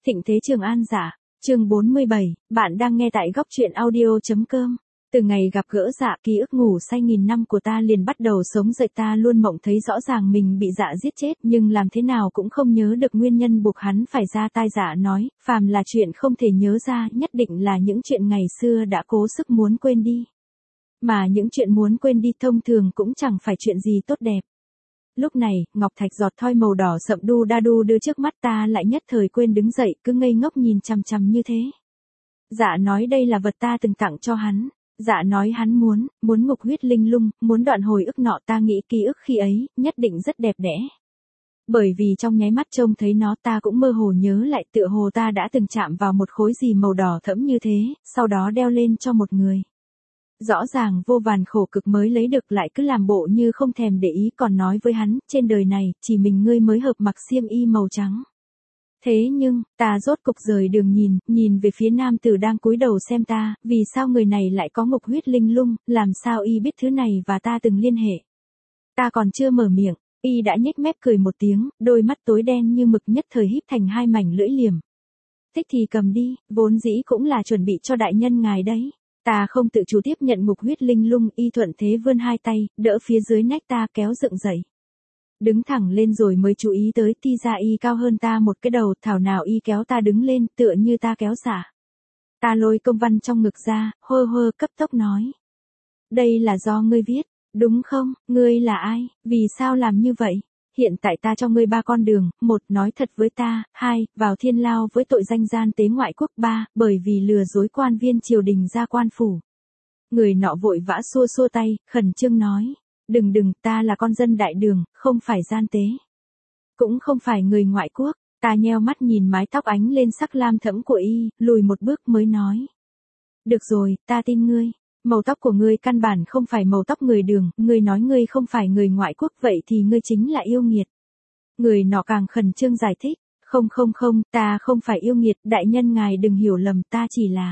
Thịnh thế Trường An giả, chương 47, bạn đang nghe tại góc truyện audio.com. Từ ngày gặp gỡ Dạ, ký ức ngủ say nghìn năm của ta liền bắt đầu sống dậy. Ta luôn mộng thấy rõ ràng mình bị Dạ giết chết, nhưng làm thế nào cũng không nhớ được nguyên nhân buộc hắn phải ra tay. Dạ nói, phàm là chuyện không thể nhớ ra, nhất định là những chuyện ngày xưa đã cố sức muốn quên đi. Mà những chuyện muốn quên đi thông thường cũng chẳng phải chuyện gì tốt đẹp. Lúc này, ngọc thạch giọt thoi màu đỏ sậm đu đa đu đưa trước mắt ta lại nhất thời quên đứng dậy, cứ ngây ngốc nhìn chằm chằm như thế. Dạ nói đây là vật ta từng tặng cho hắn. Dạ nói hắn muốn ngục huyết linh lung, muốn đoạn hồi ức nọ. Ta nghĩ ký ức khi ấy, nhất định rất đẹp đẽ. Bởi vì trong nháy mắt trông thấy nó ta cũng mơ hồ nhớ lại, tựa hồ ta đã từng chạm vào một khối gì màu đỏ thẫm như thế, sau đó đeo lên cho một người. Rõ ràng vô vàn khổ cực mới lấy được, lại cứ làm bộ như không thèm để ý, còn nói với hắn, trên đời này, chỉ mình ngươi mới hợp mặc xiêm y màu trắng. Thế nhưng, ta rốt cục rời đường nhìn về phía nam tử đang cúi đầu xem ta, vì sao người này lại có ngục huyết linh lung, làm sao y biết thứ này và ta từng liên hệ. Ta còn chưa mở miệng, y đã nhếch mép cười một tiếng, đôi mắt tối đen như mực nhất thời híp thành hai mảnh lưỡi liềm. Thích thì cầm đi, vốn dĩ cũng là chuẩn bị cho đại nhân ngài đấy. Ta không tự chủ tiếp nhận ngục huyết linh lung, y thuận thế vươn hai tay, đỡ phía dưới nách ta kéo dựng dậy. Đứng thẳng lên rồi mới chú ý tới, ti ra y cao hơn ta một cái đầu, thảo nào y kéo ta đứng lên, tựa như ta kéo xả. Ta lôi công văn trong ngực ra, hơ cấp tốc nói. Đây là do ngươi viết, đúng không? Ngươi là ai? Vì sao làm như vậy? Hiện tại ta cho ngươi 3 con đường, 1. Nói thật với ta, 2. Vào thiên lao với tội danh gian tế ngoại quốc, 3. Bởi vì lừa dối quan viên triều đình ra quan phủ. Người nọ vội vã xua tay, khẩn trương nói. Đừng, ta là con dân đại đường, không phải gian tế. Cũng không phải người ngoại quốc. Ta nheo mắt nhìn mái tóc ánh lên sắc lam thẫm của y, lùi một bước mới nói. Được rồi, ta tin ngươi. Màu tóc của ngươi căn bản không phải màu tóc người đường, ngươi nói ngươi không phải người ngoại quốc, vậy thì ngươi chính là yêu nghiệt. Người nọ càng khẩn trương giải thích, không, ta không phải yêu nghiệt, đại nhân ngài đừng hiểu lầm, ta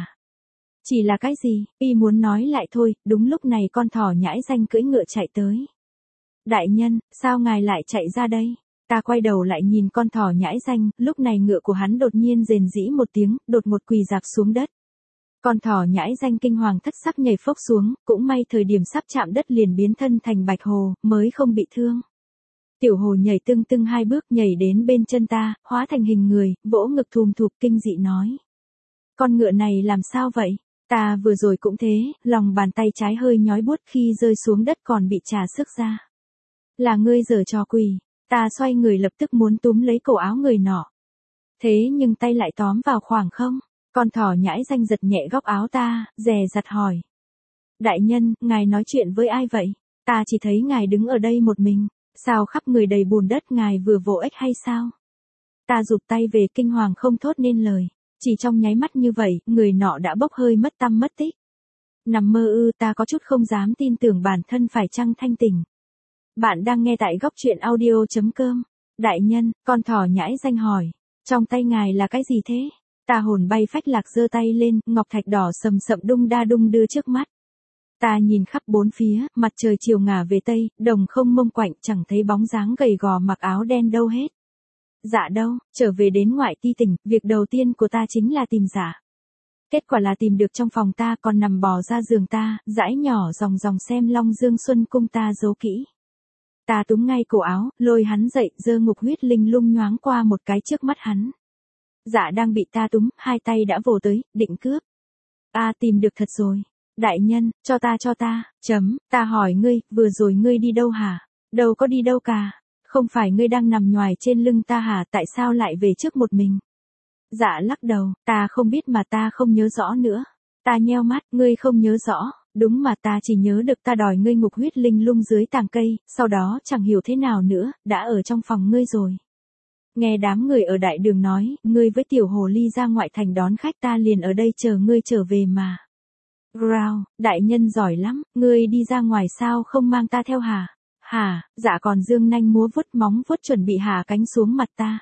chỉ là cái gì, y muốn nói lại thôi. Đúng lúc này con thỏ nhãi danh cưỡi ngựa chạy tới. Đại nhân, sao ngài lại chạy ra đây? Ta quay đầu lại nhìn con thỏ nhãi danh, lúc này ngựa của hắn đột nhiên rền rĩ một tiếng, đột ngột quỳ rạp xuống đất. Con thỏ nhãi danh kinh hoàng thất sắc nhảy phốc xuống, cũng may thời điểm sắp chạm đất liền biến thân thành bạch hồ, mới không bị thương. Tiểu hồ nhảy tưng 2 bước nhảy đến bên chân ta, hóa thành hình người, vỗ ngực thùm thụp kinh dị nói. Con ngựa này làm sao vậy? Ta vừa rồi cũng thế, lòng bàn tay trái hơi nhói buốt, khi rơi xuống đất còn bị trà xước ra. Là ngươi giở trò quỷ. Ta xoay người lập tức muốn túm lấy cổ áo người nọ. Thế nhưng tay lại tóm vào khoảng không. Con thỏ nhãi danh giật nhẹ góc áo ta, dè dặt hỏi. Đại nhân, ngài nói chuyện với ai vậy? Ta chỉ thấy ngài đứng ở đây một mình. Sao khắp người đầy bùn đất, ngài vừa vỗ ếch hay sao? Ta rụt tay về, kinh hoàng không thốt nên lời. Chỉ trong nháy mắt như vậy, người nọ đã bốc hơi mất tăm mất tích. Nằm mơ ư? Ta có chút không dám tin tưởng bản thân phải chăng thanh tỉnh. Bạn đang nghe tại góc truyện audio.com. Đại nhân, con thỏ nhãi danh hỏi. Trong tay ngài là cái gì thế? Ta hồn bay phách lạc giơ tay lên, ngọc thạch đỏ sầm sậm đung đa đung đưa trước mắt. Ta nhìn khắp bốn phía, mặt trời chiều ngả về tây, đồng không mông quạnh, chẳng thấy bóng dáng gầy gò mặc áo đen đâu hết. Dạ đâu? Trở về đến ngoại ti tỉnh, việc đầu tiên của ta chính là tìm Dạ. Kết quả là tìm được trong phòng ta, còn nằm bò ra giường ta, dãi nhỏ dòng xem Long Dương Xuân Cung ta giấu kỹ. Ta túm ngay cổ áo, lôi hắn dậy, giơ ngục huyết linh lung nhoáng qua một cái trước mắt hắn. Dạ đang bị ta túm, hai tay đã vồ tới, định cướp. Tìm được thật rồi. Đại nhân, cho ta. Ta hỏi ngươi, vừa rồi ngươi đi đâu hả? Đâu có đi đâu cả. Không phải ngươi đang nằm nhoài trên lưng ta hả? Tại sao lại về trước một mình? Dạ lắc đầu, ta không biết mà ta không nhớ rõ nữa. Ta nheo mắt, ngươi không nhớ rõ. Đúng mà ta chỉ nhớ được ta đòi ngươi ngục huyết linh lung dưới tàng cây, sau đó chẳng hiểu thế nào nữa, đã ở trong phòng ngươi rồi. Nghe đám người ở đại đường nói, ngươi với tiểu hồ ly ra ngoại thành đón khách, ta liền ở đây chờ ngươi trở về mà. Growl, đại nhân giỏi lắm, ngươi đi ra ngoài sao không mang ta theo hả? Dạ còn dương nanh múa vuốt móng vuốt chuẩn bị hạ cánh xuống mặt ta.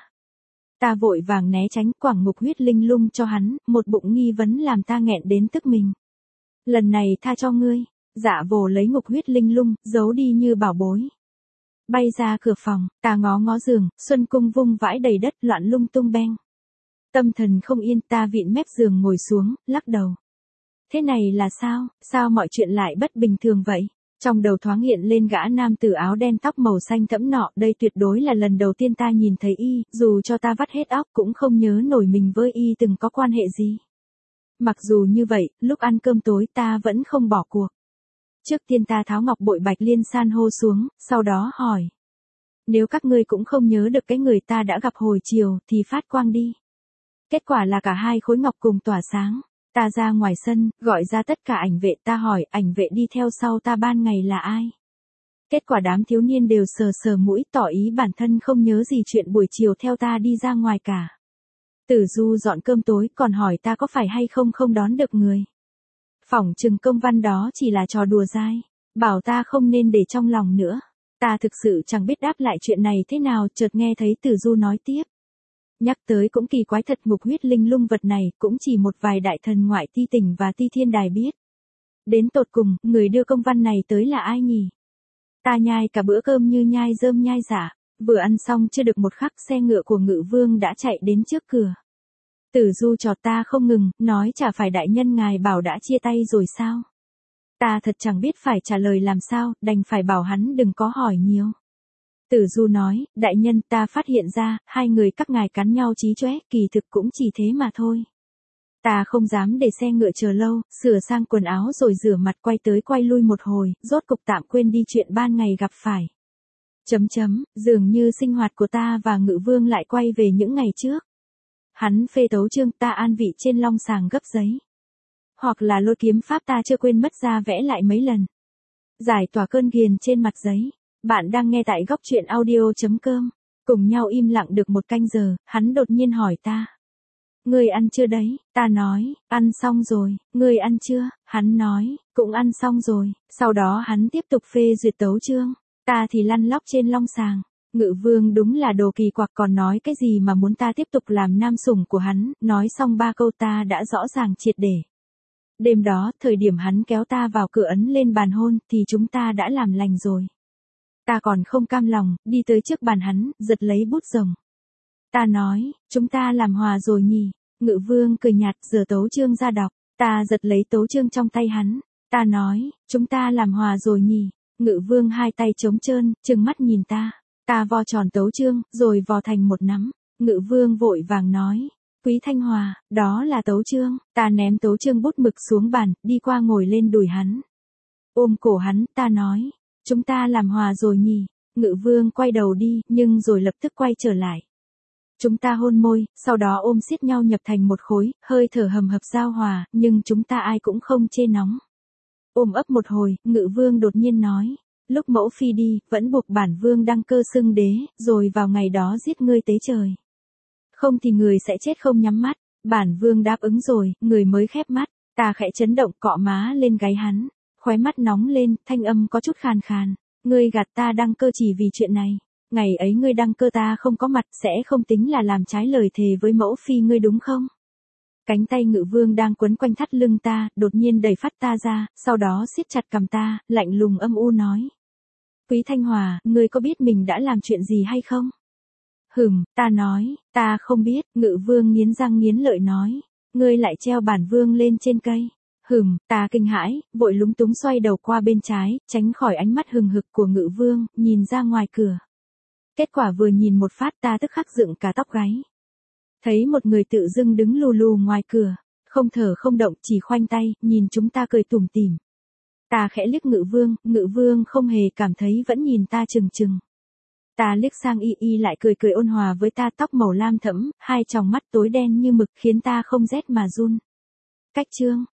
Ta vội vàng né tránh, quẳng ngục huyết linh lung cho hắn, một bụng nghi vấn làm ta nghẹn đến tức mình. Lần này tha cho ngươi. Dạ vồ lấy ngục huyết linh lung, giấu đi như bảo bối. Bay ra cửa phòng, ta ngó giường, Xuân Cung vung vãi đầy đất, loạn lung tung beng. Tâm thần không yên, ta vịn mép giường ngồi xuống, lắc đầu. Thế này là sao, sao mọi chuyện lại bất bình thường vậy? Trong đầu thoáng hiện lên gã nam tử áo đen tóc màu xanh thẫm nọ, đây tuyệt đối là lần đầu tiên ta nhìn thấy y, dù cho ta vắt hết óc cũng không nhớ nổi mình với y từng có quan hệ gì. Mặc dù như vậy, lúc ăn cơm tối ta vẫn không bỏ cuộc. Trước tiên ta tháo ngọc bội bạch liên san hô xuống, sau đó hỏi. Nếu các ngươi cũng không nhớ được cái người ta đã gặp hồi chiều, thì phát quang đi. Kết quả là cả hai khối ngọc cùng tỏa sáng. Ta ra ngoài sân, gọi ra tất cả ảnh vệ, ta hỏi ảnh vệ đi theo sau ta ban ngày là ai. Kết quả đám thiếu niên đều sờ sờ mũi tỏ ý bản thân không nhớ gì chuyện buổi chiều theo ta đi ra ngoài cả. Tử Du dọn cơm tối còn hỏi ta có phải hay không không đón được người. Phỏng chừng công văn đó chỉ là trò đùa dai, bảo ta không nên để trong lòng nữa. Ta thực sự chẳng biết đáp lại chuyện này thế nào, chợt nghe thấy Tử Du nói tiếp. Nhắc tới cũng kỳ quái thật, ngục huyết linh lung vật này cũng chỉ một vài đại thần ngoại ti tỉnh và ti thiên đài biết. Đến tột cùng, người đưa công văn này tới là ai nhỉ? Ta nhai cả bữa cơm như nhai rơm nhai giả, vừa ăn xong chưa được một khắc xe ngựa của Ngự Vương đã chạy đến trước cửa. Tử Du chọt ta không ngừng, nói chả phải đại nhân ngài bảo đã chia tay rồi sao? Ta thật chẳng biết phải trả lời làm sao, đành phải bảo hắn đừng có hỏi nhiều. Tử Du nói, đại nhân ta phát hiện ra, hai người các ngài cắn nhau chí chóe, kỳ thực cũng chỉ thế mà thôi. Ta không dám để xe ngựa chờ lâu, sửa sang quần áo rồi rửa mặt quay tới quay lui một hồi, rốt cục tạm quên đi chuyện ban ngày gặp phải. Dường như sinh hoạt của ta và Ngự Vương lại quay về những ngày trước. Hắn phê tấu chương, ta an vị trên long sàng gấp giấy. Hoặc là lôi kiếm pháp ta chưa quên mất ra vẽ lại mấy lần. Giải tỏa cơn ghiền trên mặt giấy. Bạn đang nghe tại góc truyện audio.com. Cùng nhau im lặng được một canh giờ, hắn đột nhiên hỏi ta. Ngươi ăn chưa đấy? Ta nói, ăn xong rồi. Ngươi ăn chưa? Hắn nói, cũng ăn xong rồi. Sau đó hắn tiếp tục phê duyệt tấu chương. Ta thì lăn lóc trên long sàng. Ngự Vương đúng là đồ kỳ quặc, còn nói cái gì mà muốn ta tiếp tục làm nam sủng của hắn, nói xong 3 câu ta đã rõ ràng triệt để. Đêm đó, thời điểm hắn kéo ta vào cửa ấn lên bàn hôn, thì chúng ta đã làm lành rồi. Ta còn không cam lòng, đi tới trước bàn hắn, giật lấy bút rồng. Ta nói, chúng ta làm hòa rồi nhỉ? Ngự Vương cười nhạt, giở tấu chương ra đọc. Ta giật lấy tấu chương trong tay hắn. Ta nói, chúng ta làm hòa rồi nhỉ? Ngự Vương hai tay trống trơn, trừng mắt nhìn ta. Ta vo tròn tấu chương, rồi vò thành một nắm. Ngự Vương vội vàng nói. Quý Thanh Hòa, đó là tấu chương. Ta ném tấu chương bút mực xuống bàn, đi qua ngồi lên đùi hắn. Ôm cổ hắn, ta nói. Chúng ta làm hòa rồi nhỉ? Ngự Vương quay đầu đi, nhưng rồi lập tức quay trở lại. Chúng ta hôn môi, sau đó ôm siết nhau nhập thành một khối, hơi thở hầm hập giao hòa, nhưng chúng ta ai cũng không chê nóng. Ôm ấp một hồi, Ngự Vương đột nhiên nói. Lúc mẫu phi đi, vẫn buộc bản vương đăng cơ xưng đế, rồi vào ngày đó giết ngươi tế trời. Không thì người sẽ chết không nhắm mắt. Bản vương đáp ứng rồi, người mới khép mắt. Ta khẽ chấn động, cọ má lên gáy hắn. Khóe mắt nóng lên, thanh âm có chút khàn khàn. Ngươi gạt ta đăng cơ chỉ vì chuyện này. Ngày ấy ngươi đăng cơ ta không có mặt, sẽ không tính là làm trái lời thề với mẫu phi ngươi đúng không? Cánh tay Ngự Vương đang quấn quanh thắt lưng ta, đột nhiên đẩy phát ta ra, sau đó siết chặt cằm ta, lạnh lùng âm u nói. Quý Thanh Hòa, ngươi có biết mình đã làm chuyện gì hay không? Ta nói, ta không biết. Ngự Vương nghiến răng nghiến lợi nói. Ngươi lại treo bản vương lên trên cây. Ta kinh hãi, vội lúng túng xoay đầu qua bên trái, tránh khỏi ánh mắt hừng hực của Ngự Vương, nhìn ra ngoài cửa. Kết quả vừa nhìn một phát ta tức khắc dựng cả tóc gáy. Thấy một người tự dưng đứng lù lù ngoài cửa, không thở không động, chỉ khoanh tay, nhìn chúng ta cười tủm tỉm. Ta khẽ liếc Ngự Vương không hề cảm thấy, vẫn nhìn ta chừng chừng. Ta liếc sang y lại cười cười ôn hòa với ta, tóc màu lam thẫm, hai tròng mắt tối đen như mực khiến ta không rét mà run. Cách chương